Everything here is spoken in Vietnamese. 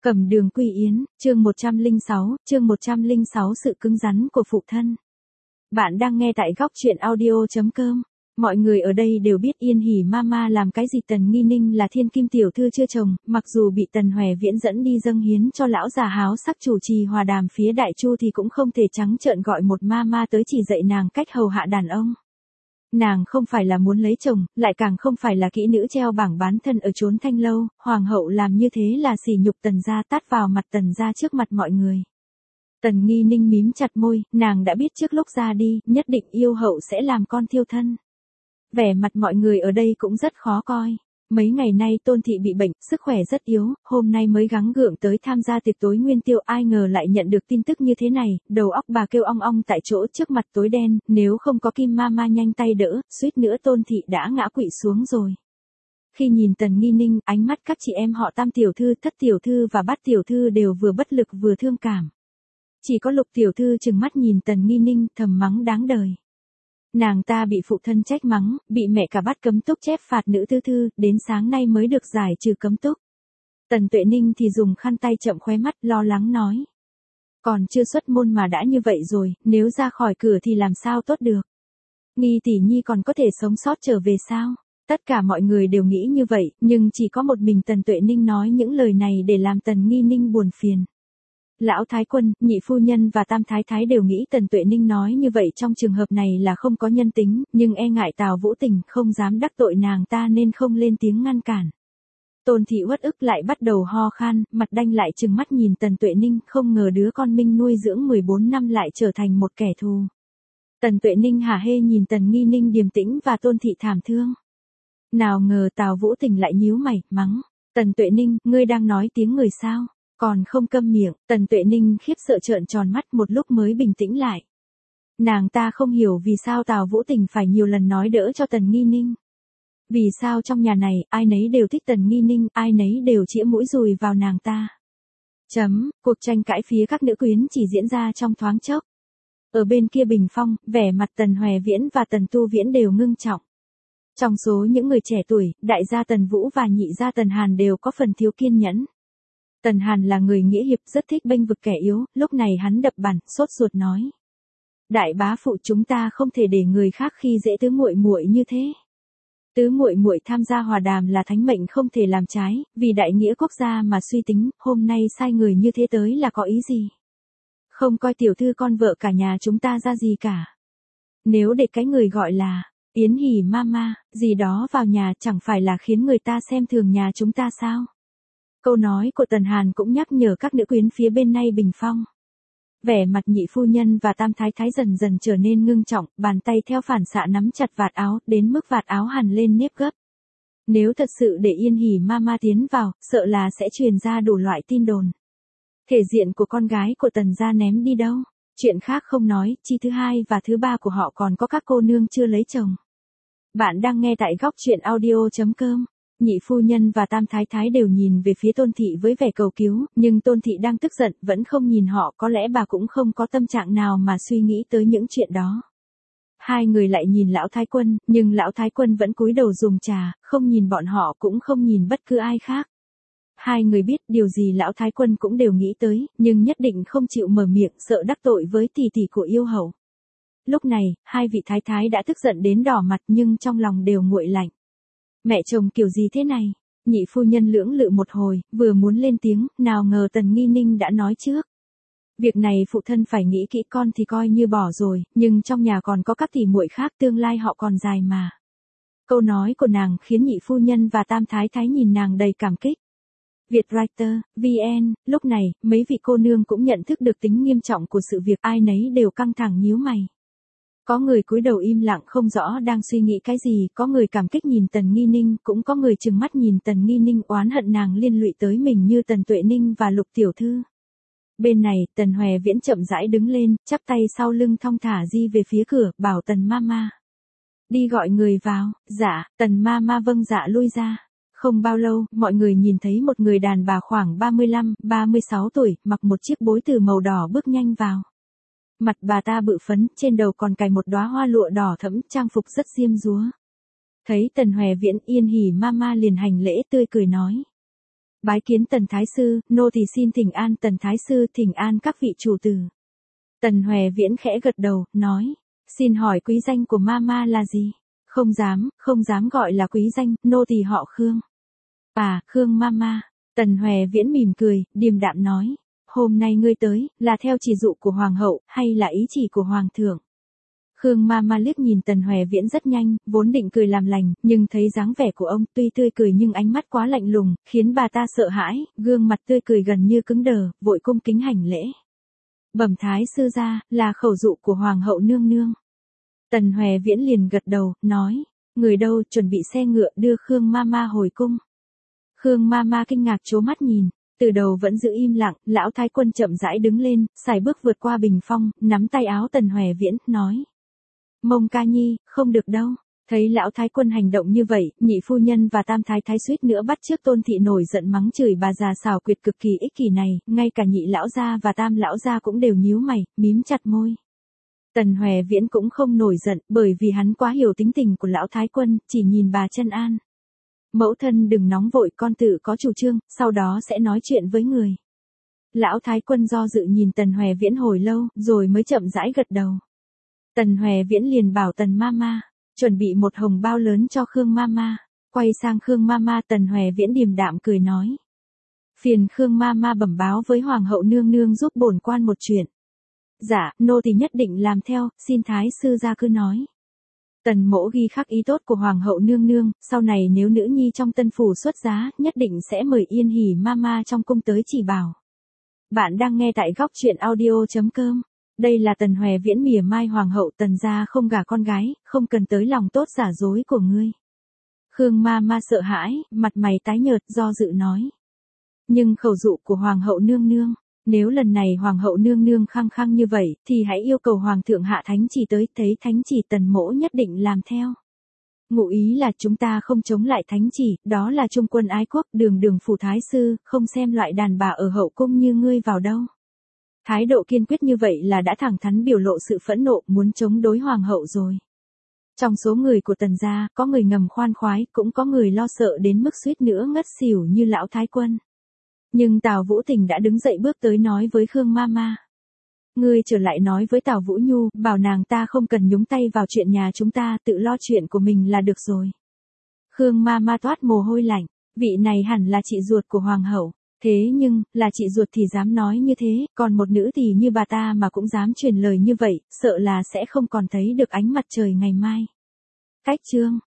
Cẩm Đường Quy Yến, chương 106, sự cứng rắn của phụ thân. Bạn đang nghe tại góc truyện audio.com. Mọi người ở đây đều biết Yên Hỷ Mama làm cái gì. Tần Nghi Ninh là thiên kim tiểu thư chưa chồng, mặc dù bị Tần Hòe Viễn dẫn đi dâng hiến cho lão già háo sắc chủ trì hòa đàm phía Đại Chu thì cũng không thể trắng trợn gọi một mama tới chỉ dạy nàng cách hầu hạ đàn ông. Nàng không phải là muốn lấy chồng, lại càng không phải là kỹ nữ treo bảng bán thân ở chốn thanh lâu, hoàng hậu làm như thế là sỉ nhục Tần gia, tát vào mặt Tần gia trước mặt mọi người. Tần Nghi Ninh mím chặt môi, nàng đã biết trước lúc ra đi, nhất định yêu hậu sẽ làm con thiêu thân. Vẻ mặt mọi người ở đây cũng rất khó coi. Mấy ngày nay Tôn thị bị bệnh, sức khỏe rất yếu, hôm nay mới gắng gượng tới tham gia tiệc tối nguyên tiêu, ai ngờ lại nhận được tin tức như thế này, đầu óc bà kêu ong ong tại chỗ, trước mặt tối đen, nếu không có Kim Mama nhanh tay đỡ, suýt nữa Tôn thị đã ngã quỵ xuống rồi. Khi nhìn Tần Nghi Ninh, ánh mắt các chị em họ Tam tiểu thư, Thất tiểu thư và Bát tiểu thư đều vừa bất lực vừa thương cảm. Chỉ có Lục tiểu thư trừng mắt nhìn Tần Nghi Ninh, thầm mắng đáng đời. Nàng ta bị phụ thân trách mắng, bị mẹ cả bắt cấm túc chép phạt nữ thư thư, đến sáng nay mới được giải trừ cấm túc. Tần Tuệ Ninh thì dùng khăn tay chậm khóe mắt, lo lắng nói. Còn chưa xuất môn mà đã như vậy rồi, nếu ra khỏi cửa thì làm sao tốt được. Nghi tỷ nhi còn có thể sống sót trở về sao? Tất cả mọi người đều nghĩ như vậy, nhưng chỉ có một mình Tần Tuệ Ninh nói những lời này để làm Tần Nghi Ninh buồn phiền. Lão Thái Quân, Nhị Phu Nhân và Tam Thái Thái đều nghĩ Tần Tuệ Ninh nói như vậy trong trường hợp này là không có nhân tính, nhưng e ngại Tào Vũ Tình không dám đắc tội nàng ta nên không lên tiếng ngăn cản. Tôn thị uất ức lại bắt đầu ho khan, mặt đanh lại trừng mắt nhìn Tần Tuệ Ninh, không ngờ đứa con Minh nuôi dưỡng 14 năm lại trở thành một kẻ thù. Tần Tuệ Ninh hả hê nhìn Tần Nghi Ninh điềm tĩnh và Tôn thị thảm thương. Nào ngờ Tào Vũ Tình lại nhíu mày, mắng. Tần Tuệ Ninh, ngươi đang nói tiếng người sao? Còn không câm miệng. Tần Tuệ Ninh khiếp sợ trợn tròn mắt, một lúc mới bình tĩnh lại. Nàng ta không hiểu vì sao Tào Vũ Tình phải nhiều lần nói đỡ cho Tần Nghi Ninh. Vì sao trong nhà này, ai nấy đều thích Tần Nghi Ninh, ai nấy đều chĩa mũi dùi vào nàng ta. Cuộc tranh cãi phía các nữ quyến chỉ diễn ra trong thoáng chốc. Ở bên kia bình phong, vẻ mặt Tần Hòe Viễn và Tần Tu Viễn đều ngưng trọng. Trong số những người trẻ tuổi, đại gia Tần Vũ và nhị gia Tần Hàn đều có phần thiếu kiên nhẫn. Tần Hàn là người nghĩa hiệp, rất thích bênh vực kẻ yếu, lúc này hắn đập bàn, sốt ruột nói. Đại bá phụ, chúng ta không thể để người khác khi dễ tứ muội muội như thế. Tứ muội muội tham gia hòa đàm là thánh mệnh không thể làm trái, vì đại nghĩa quốc gia mà suy tính, hôm nay sai người như thế tới là có ý gì? Không coi tiểu thư con vợ cả nhà chúng ta ra gì cả. Nếu để cái người gọi là Yến Hỷ Mama gì đó vào nhà chẳng phải là khiến người ta xem thường nhà chúng ta sao? Câu nói của Tần Hàn cũng nhắc nhở các nữ quyến phía bên nay bình phong. Vẻ mặt Nhị Phu Nhân và Tam Thái Thái dần dần trở nên ngưng trọng, bàn tay theo phản xạ nắm chặt vạt áo, đến mức vạt áo hằn lên nếp gấp. Nếu thật sự để Yên Hỷ Mama tiến vào, sợ là sẽ truyền ra đủ loại tin đồn. Thể diện của con gái của Tần gia ném đi đâu? Chuyện khác không nói, chi thứ hai và thứ ba của họ còn có các cô nương chưa lấy chồng. Bạn đang nghe tại góc truyện audio.com. Nhị Phu Nhân và Tam Thái Thái đều nhìn về phía Tôn thị với vẻ cầu cứu, nhưng Tôn thị đang tức giận, vẫn không nhìn họ, có lẽ bà cũng không có tâm trạng nào mà suy nghĩ tới những chuyện đó. Hai người lại nhìn Lão Thái Quân, nhưng Lão Thái Quân vẫn cúi đầu dùng trà, không nhìn bọn họ cũng không nhìn bất cứ ai khác. Hai người biết điều gì Lão Thái Quân cũng đều nghĩ tới, nhưng nhất định không chịu mở miệng, sợ đắc tội với tỷ tỷ của yêu hậu. Lúc này, hai vị thái thái đã tức giận đến đỏ mặt nhưng trong lòng đều nguội lạnh. Mẹ chồng kiểu gì thế này? Nhị Phu Nhân lưỡng lự một hồi, vừa muốn lên tiếng, nào ngờ Tần Nghi Ninh đã nói trước. Việc này phụ thân phải nghĩ kỹ, con thì coi như bỏ rồi, nhưng trong nhà còn có các tỷ muội khác, tương lai họ còn dài mà. Câu nói của nàng khiến Nhị Phu Nhân và Tam Thái Thái nhìn nàng đầy cảm kích. Vietwriter, VN, lúc này, mấy vị cô nương cũng nhận thức được tính nghiêm trọng của sự việc, ai nấy đều căng thẳng nhíu mày. Có người cúi đầu im lặng không rõ đang suy nghĩ cái gì, có người cảm kích nhìn Tần Nghi Ninh, cũng có người trừng mắt nhìn Tần Nghi Ninh oán hận nàng liên lụy tới mình như Tần Tuệ Ninh và Lục tiểu thư. Bên này, Tần Hòe Viễn chậm rãi đứng lên, chắp tay sau lưng thong thả di về phía cửa, bảo Tần Mama. Đi gọi người vào. Dạ. Tần Mama vâng dạ lui ra. Không bao lâu, mọi người nhìn thấy một người đàn bà khoảng 35, 36 tuổi, mặc một chiếc bối từ màu đỏ bước nhanh vào. Mặt bà ta bự phấn, trên đầu còn cài một đóa hoa lụa đỏ thẫm, trang phục rất diêm dúa. Thấy Tần Hòe Viễn, Yên Hỷ Mama liền hành lễ tươi cười nói. Bái kiến Tần Thái Sư, nô tỳ xin thỉnh an Tần Thái Sư, thỉnh an các vị chủ tử. Tần Hoè Viễn khẽ gật đầu, nói, xin hỏi quý danh của Mama là gì? Không dám gọi là quý danh, nô tỳ họ Khương. À, Khương Mama. Tần Hoè Viễn mỉm cười, điềm đạm nói, hôm nay ngươi tới, là theo chỉ dụ của Hoàng hậu, hay là ý chỉ của Hoàng thượng? Khương Mama liếc nhìn Tần Hoè Viễn rất nhanh, vốn định cười làm lành, nhưng thấy dáng vẻ của ông tuy tươi cười nhưng ánh mắt quá lạnh lùng, khiến bà ta sợ hãi, gương mặt tươi cười gần như cứng đờ, vội cung kính hành lễ. Bẩm Thái Sư gia, là khẩu dụ của Hoàng hậu nương nương. Tần Hoè Viễn liền gật đầu, nói, người đâu, chuẩn bị xe ngựa đưa Khương Mama hồi cung. Khương Mama kinh ngạc trố mắt nhìn, từ đầu vẫn giữ im lặng, lão thái quân chậm rãi đứng lên, sải bước vượt qua bình phong, nắm tay áo Tần Hoè Viễn, nói. Mông ca nhi, không được đâu. Thấy lão thái quân hành động như vậy, nhị phu nhân và tam thái thái suýt nữa bắt trước Tôn thị nổi giận mắng chửi bà già xảo quyệt cực kỳ ích kỷ này, ngay cả nhị lão gia và tam lão gia cũng đều nhíu mày, mím chặt môi. Tần Hoè Viễn cũng không nổi giận, bởi vì hắn quá hiểu tính tình của lão thái quân, chỉ nhìn bà chân an. Mẫu thân đừng nóng vội, con tự có chủ trương, sau đó sẽ nói chuyện với người. Lão thái quân do dự nhìn Tần Hoè Viễn hồi lâu, rồi mới chậm rãi gật đầu. Tần Hoè Viễn liền bảo Tần Mama, chuẩn bị một hồng bao lớn cho Khương Mama. Quay sang Khương Mama, Tần Hoè Viễn điềm đạm cười nói. Phiền Khương Mama bẩm báo với Hoàng hậu nương nương giúp bổn quan một chuyện. Dạ, nô tỳ nhất định làm theo, xin Thái Sư gia cứ nói. Tần mỗ ghi khắc ý tốt của Hoàng hậu nương nương, sau này nếu nữ nhi trong tân phủ xuất giá, nhất định sẽ mời Yên Hỉ Mama trong cung tới chỉ bảo. Bạn đang nghe tại góc truyện audio.com. Đây là Tần Hoè Viễn mỉa mai Hoàng hậu, Tần gia không gả con gái, không cần tới lòng tốt giả dối của ngươi. Khương Mama sợ hãi, mặt mày tái nhợt, do dự nói. Nhưng khẩu dụ của Hoàng hậu nương nương, nếu lần này Hoàng hậu nương nương khăng khăng như vậy, thì hãy yêu cầu Hoàng thượng hạ thánh chỉ tới, thấy thánh chỉ Tần mỗ nhất định làm theo. Ngụ ý là chúng ta không chống lại thánh chỉ, đó là trung quân ái quốc, đường phủ Thái Sư, không xem loại đàn bà ở hậu cung như ngươi vào đâu. Thái độ kiên quyết như vậy là đã thẳng thắn biểu lộ sự phẫn nộ, muốn chống đối Hoàng hậu rồi. Trong số người của Tần gia, có người ngầm khoan khoái, cũng có người lo sợ đến mức suýt nữa ngất xỉu như lão thái quân. Nhưng Tào Vũ Tình đã đứng dậy bước tới nói với Khương Mama. Ngươi trở lại nói với Tào Vũ Nhu, bảo nàng ta không cần nhúng tay vào chuyện nhà chúng ta, tự lo chuyện của mình là được rồi. Khương Mama toát mồ hôi lạnh, vị này hẳn là chị ruột của Hoàng hậu. Thế nhưng, là chị ruột thì dám nói như thế, còn một nữ thì như bà ta mà cũng dám truyền lời như vậy, sợ là sẽ không còn thấy được ánh mặt trời ngày mai. Cách chương